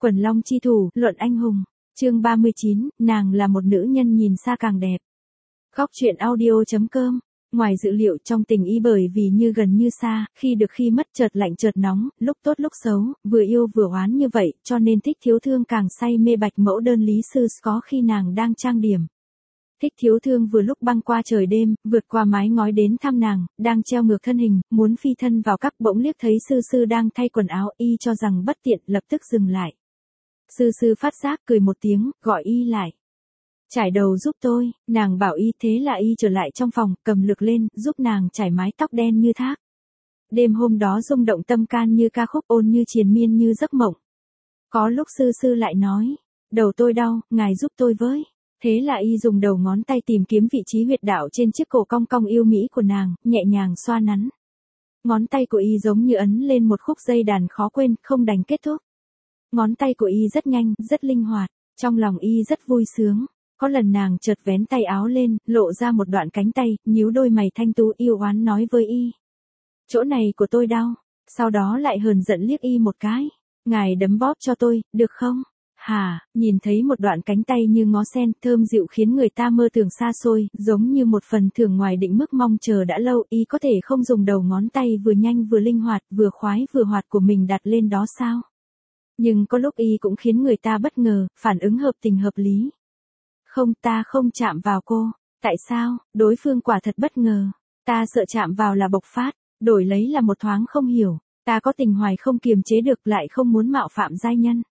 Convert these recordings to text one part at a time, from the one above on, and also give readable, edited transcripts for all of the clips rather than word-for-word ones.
Quần long chi thủ, luận anh hùng. Chương 39, nàng là một nữ nhân nhìn xa càng đẹp. Góc truyện audio.com. Ngoài dự liệu trong tình ý bởi vì như gần như xa, khi được khi mất, chợt lạnh chợt nóng, lúc tốt lúc xấu, vừa yêu vừa oán như vậy, cho nên Thích Thiếu Thương càng say mê Bạch Mẫu Đơn Lý Sư có khi nàng đang trang điểm. Thích Thiếu Thương vừa lúc băng qua trời đêm, vượt qua mái ngói đến thăm nàng, đang treo ngược thân hình, muốn phi thân vào cắp, bỗng liếc thấy Sư đang thay quần áo, y cho rằng bất tiện, lập tức dừng lại. Sư phát giác cười một tiếng, gọi y lại. Trải đầu giúp tôi, nàng bảo y, thế là y trở lại trong phòng, cầm lược lên, giúp nàng trải mái tóc đen như thác. Đêm hôm đó rung động tâm can như ca khúc, ôn như triền miên như giấc mộng. Có lúc sư lại nói, đầu tôi đau, ngài giúp tôi với. Thế là y dùng đầu ngón tay tìm kiếm vị trí huyệt đạo trên chiếc cổ cong cong yêu mỹ của nàng, nhẹ nhàng xoa nắn. Ngón tay của y giống như ấn lên một khúc dây đàn khó quên, không đành kết thúc. Ngón tay của y rất nhanh, rất linh hoạt, trong lòng y rất vui sướng. Có lần nàng chợt vén tay áo lên, lộ ra một đoạn cánh tay, nhíu đôi mày thanh tú yêu oán nói với y. Chỗ này của tôi đau, sau đó lại hờn giận liếc y một cái. Ngài đấm bóp cho tôi, được không? Hà, nhìn thấy một đoạn cánh tay như ngó sen, thơm dịu khiến người ta mơ tưởng xa xôi, giống như một phần thưởng ngoài định mức mong chờ đã lâu, y có thể không dùng đầu ngón tay vừa nhanh vừa linh hoạt, vừa khoái vừa hoạt của mình đặt lên đó sao? Nhưng có lúc y cũng khiến người ta bất ngờ, phản ứng hợp tình hợp lý. Không, ta không chạm vào cô. Tại sao? Đối phương quả thật bất ngờ. Ta sợ chạm vào là bộc phát, đổi lấy là một thoáng không hiểu. Ta có tình hoài không kiềm chế được, lại không muốn mạo phạm giai nhân.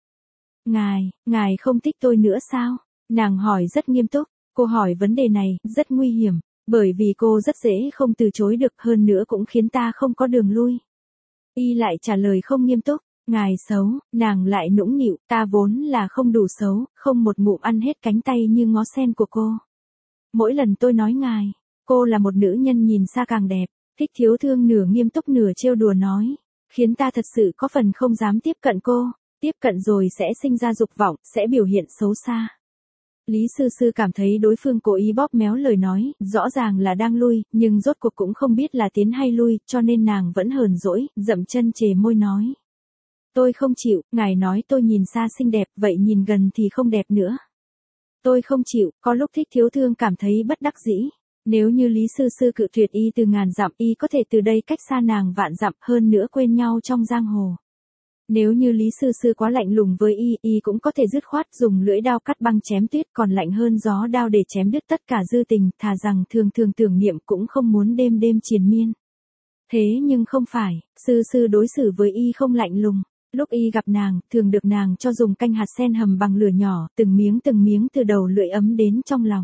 Ngài không thích tôi nữa sao? Nàng hỏi rất nghiêm túc. Cô hỏi vấn đề này rất nguy hiểm, bởi vì cô rất dễ không từ chối được, hơn nữa cũng khiến ta không có đường lui. Y lại trả lời không nghiêm túc. Ngài xấu, nàng lại nũng nịu, ta vốn là không đủ xấu, không một ngụm ăn hết cánh tay như ngó sen của cô. Mỗi lần tôi nói ngài, cô là một nữ nhân nhìn xa càng đẹp. Thích Thiếu Thương nửa nghiêm túc nửa trêu đùa nói, khiến ta thật sự có phần không dám tiếp cận cô, tiếp cận rồi sẽ sinh ra dục vọng, sẽ biểu hiện xấu xa. Lý Sư cảm thấy đối phương cố ý bóp méo lời nói, rõ ràng là đang lui, nhưng rốt cuộc cũng không biết là tiến hay lui, cho nên nàng vẫn hờn dỗi, dậm chân chề môi nói. Tôi không chịu, ngài nói tôi nhìn xa xinh đẹp, vậy nhìn gần thì không đẹp nữa. Tôi không chịu, có lúc Thích Thiếu Thương cảm thấy bất đắc dĩ. Nếu như Lý Sư cự tuyệt y từ ngàn dặm, y có thể từ đây cách xa nàng vạn dặm, hơn nữa quên nhau trong giang hồ. Nếu như Lý Sư quá lạnh lùng với y cũng có thể dứt khoát dùng lưỡi đao cắt băng chém tuyết, còn lạnh hơn gió đao để chém đứt tất cả dư tình, thà rằng thường tưởng niệm cũng không muốn đêm triền miên. Thế nhưng không phải, Sư đối xử với y không lạnh lùng. Lúc y gặp nàng, thường được nàng cho dùng canh hạt sen hầm bằng lửa nhỏ, từng miếng từ đầu lưỡi ấm đến trong lòng.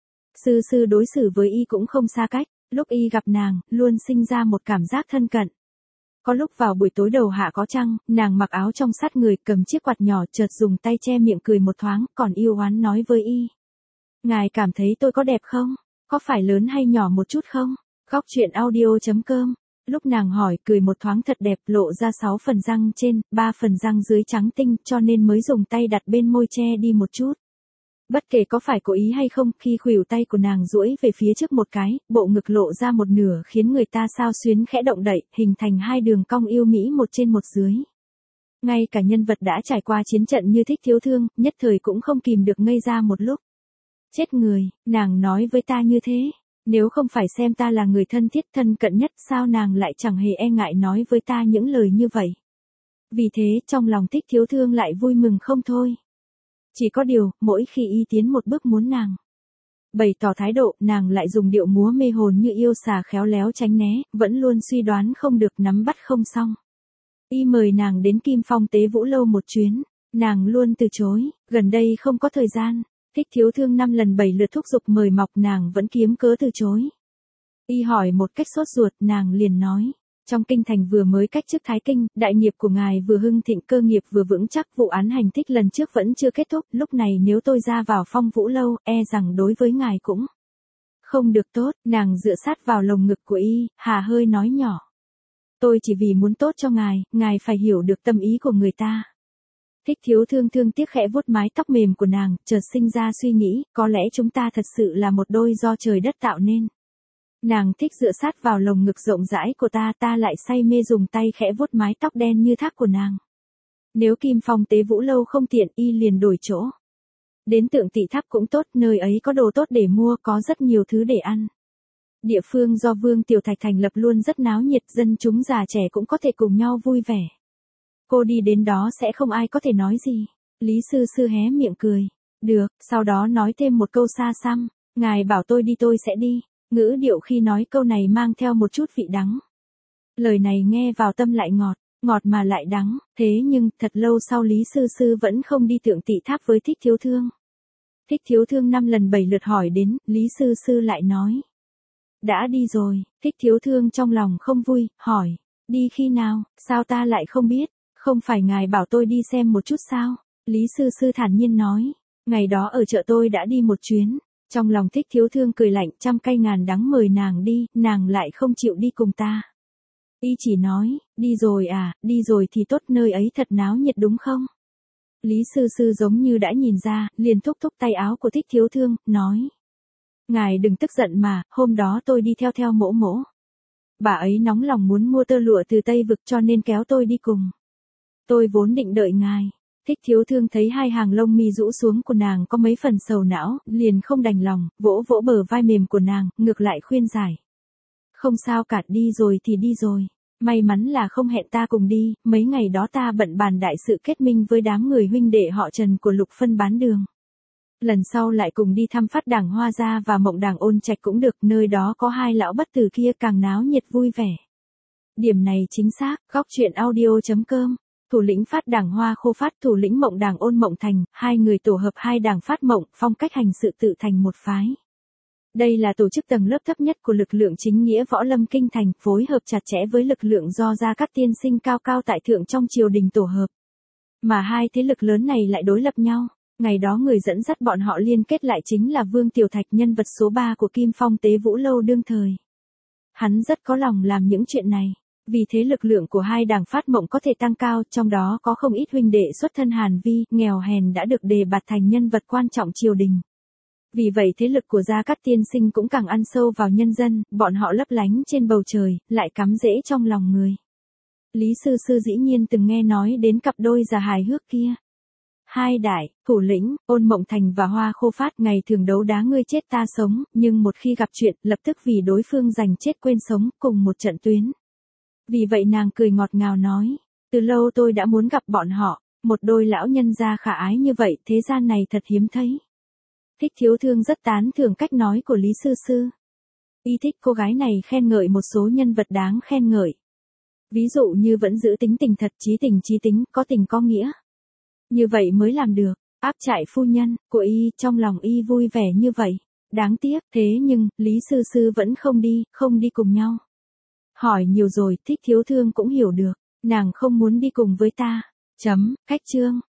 Sư đối xử với y cũng không xa cách, lúc y gặp nàng, luôn sinh ra một cảm giác thân cận. Có lúc vào buổi tối đầu hạ có trăng, nàng mặc áo trong sát người, cầm chiếc quạt nhỏ, chợt dùng tay che miệng cười một thoáng, còn yêu oán nói với y. Ngài cảm thấy tôi có đẹp không? Có phải lớn hay nhỏ một chút không? Góc truyện audio.com. Lúc nàng hỏi, cười một thoáng thật đẹp, lộ ra 6 phần răng trên, 3 phần răng dưới trắng tinh, cho nên mới dùng tay đặt bên môi che đi một chút. Bất kể có phải cố ý hay không, khi khuỷu tay của nàng duỗi về phía trước một cái, bộ ngực lộ ra một nửa khiến người ta xao xuyến khẽ động đậy, hình thành hai đường cong yêu mỹ một trên một dưới. Ngay cả nhân vật đã trải qua chiến trận như Thích Thiếu Thương, nhất thời cũng không kìm được ngây ra một lúc. Chết người, nàng nói với ta như thế. Nếu không phải xem ta là người thân thiết thân cận nhất, sao nàng lại chẳng hề e ngại nói với ta những lời như vậy. Vì thế, trong lòng Thích Thiếu Thương lại vui mừng không thôi. Chỉ có điều, mỗi khi y tiến một bước muốn nàng bày tỏ thái độ, nàng lại dùng điệu múa mê hồn như yêu xà khéo léo tránh né, vẫn luôn suy đoán không được, nắm bắt không xong. Y mời nàng đến Kim Phong Tế Vũ Lâu một chuyến, nàng luôn từ chối, gần đây không có thời gian. Thích Thiếu Thương 5 lần 7 lượt thúc giục mời mọc, nàng vẫn kiếm cớ từ chối. Y hỏi một cách sốt ruột, nàng liền nói, trong kinh thành vừa mới cách chức Thái Kinh, đại nghiệp của ngài vừa hưng thịnh, cơ nghiệp vừa vững chắc, vụ án hành thích lần trước vẫn chưa kết thúc, lúc này nếu tôi ra vào Phong Vũ Lâu, e rằng đối với ngài cũng không được tốt. Nàng dựa sát vào lồng ngực của y, hà hơi nói nhỏ. Tôi chỉ vì muốn tốt cho ngài phải hiểu được tâm ý của người ta. Thích Thiếu Thương thương tiếc khẽ vuốt mái tóc mềm của nàng, chợt sinh ra suy nghĩ, có lẽ chúng ta thật sự là một đôi do trời đất tạo nên. Nàng thích dựa sát vào lồng ngực rộng rãi của ta, ta lại say mê dùng tay khẽ vuốt mái tóc đen như thác của nàng. Nếu Kim Phong Tế Vũ Lâu không tiện y liền đổi chỗ. Đến Tượng Tỵ Tháp cũng tốt, nơi ấy có đồ tốt để mua, có rất nhiều thứ để ăn. Địa phương do Vương Tiểu Thạch thành lập luôn rất náo nhiệt, dân chúng già trẻ cũng có thể cùng nhau vui vẻ. Cô đi đến đó sẽ không ai có thể nói gì. Lý Sư Sư hé miệng cười. Được, sau đó nói thêm một câu xa xăm. Ngài bảo tôi đi tôi sẽ đi. Ngữ điệu khi nói câu này mang theo một chút vị đắng. Lời này nghe vào tâm lại ngọt, ngọt mà lại đắng. Thế nhưng, thật lâu sau Lý Sư Sư vẫn không đi Tượng Tỵ Tháp với Thích Thiếu Thương. Thích Thiếu Thương 5 lần 7 lượt hỏi đến, Lý Sư Sư lại nói. Đã đi rồi. Thích Thiếu Thương trong lòng không vui, hỏi. Đi khi nào, sao ta lại không biết? Không phải ngài bảo tôi đi xem một chút sao? Lý Sư Sư thản nhiên nói. Ngày đó ở chợ tôi đã đi một chuyến. Trong lòng Thích Thiếu Thương cười lạnh, trăm cay ngàn đắng mời nàng đi, nàng lại không chịu đi cùng ta. Y chỉ nói, đi rồi à, đi rồi thì tốt, nơi ấy thật náo nhiệt đúng không? Lý Sư Sư giống như đã nhìn ra, liền thúc thúc tay áo của Thích Thiếu Thương, nói. Ngài đừng tức giận mà, hôm đó tôi đi theo mỗ mỗ. Bà ấy nóng lòng muốn mua tơ lụa từ Tây Vực cho nên kéo tôi đi cùng. Tôi vốn định đợi ngài. Thích Thiếu Thương thấy hai hàng lông mi rũ xuống của nàng có mấy phần sầu não, liền không đành lòng, vỗ vỗ bờ vai mềm của nàng, ngược lại khuyên giải. Không sao cả, đi rồi thì đi rồi. May mắn là không hẹn ta cùng đi, mấy ngày đó ta bận bàn đại sự kết minh với đám người huynh đệ họ Trần của Lục Phân bán đường. Lần sau lại cùng đi thăm Phát Đảng Hoa Gia và Mộng Đảng Ôn Trạch cũng được, nơi đó có hai lão bất tử kia càng náo nhiệt vui vẻ. Điểm này chính xác, góc truyện audio.com. Thủ lĩnh Phát Đảng Hoa Khô Phát, thủ lĩnh Mộng Đảng Ôn Mộng Thành, hai người tổ hợp hai đảng Phát Mộng, phong cách hành sự tự thành một phái. Đây là tổ chức tầng lớp thấp nhất của lực lượng chính nghĩa võ lâm kinh thành, phối hợp chặt chẽ với lực lượng do Gia Cát tiên sinh cao cao tại thượng trong triều đình tổ hợp. Mà hai thế lực lớn này lại đối lập nhau. Ngày đó người dẫn dắt bọn họ liên kết lại chính là Vương Tiểu Thạch, nhân vật số 3 của Kim Phong Tế Vũ Lâu đương thời. Hắn rất có lòng làm những chuyện này. Vì thế lực lượng của hai đảng Phát Mộng có thể tăng cao, trong đó có không ít huynh đệ xuất thân Hàn Vi, nghèo hèn đã được đề bạt thành nhân vật quan trọng triều đình. Vì vậy thế lực của Gia Cát tiên sinh cũng càng ăn sâu vào nhân dân, bọn họ lấp lánh trên bầu trời, lại cắm rễ trong lòng người. Lý Sư Sư dĩ nhiên từng nghe nói đến cặp đôi già hài hước kia. Hai đại, thủ lĩnh, Ôn Mộng Thành và Hoa Khô Phát ngày thường đấu đá ngươi chết ta sống, nhưng một khi gặp chuyện, lập tức vì đối phương giành chết quên sống, cùng một trận tuyến. Vì vậy nàng cười ngọt ngào nói, từ lâu tôi đã muốn gặp bọn họ, một đôi lão nhân gia khả ái như vậy, thế gian này thật hiếm thấy. Thích Thiếu Thương rất tán thưởng cách nói của Lý Sư Sư. Y thích cô gái này khen ngợi một số nhân vật đáng khen ngợi. Ví dụ như vẫn giữ tính tình thật, chí tính, có tình có nghĩa. Như vậy mới làm được, áp trại phu nhân, của y, trong lòng y vui vẻ như vậy. Đáng tiếc, thế nhưng, Lý Sư Sư vẫn không đi cùng nhau. Hỏi nhiều rồi, Thích Thiếu Thương cũng hiểu được, nàng không muốn đi cùng với ta. Cách chương.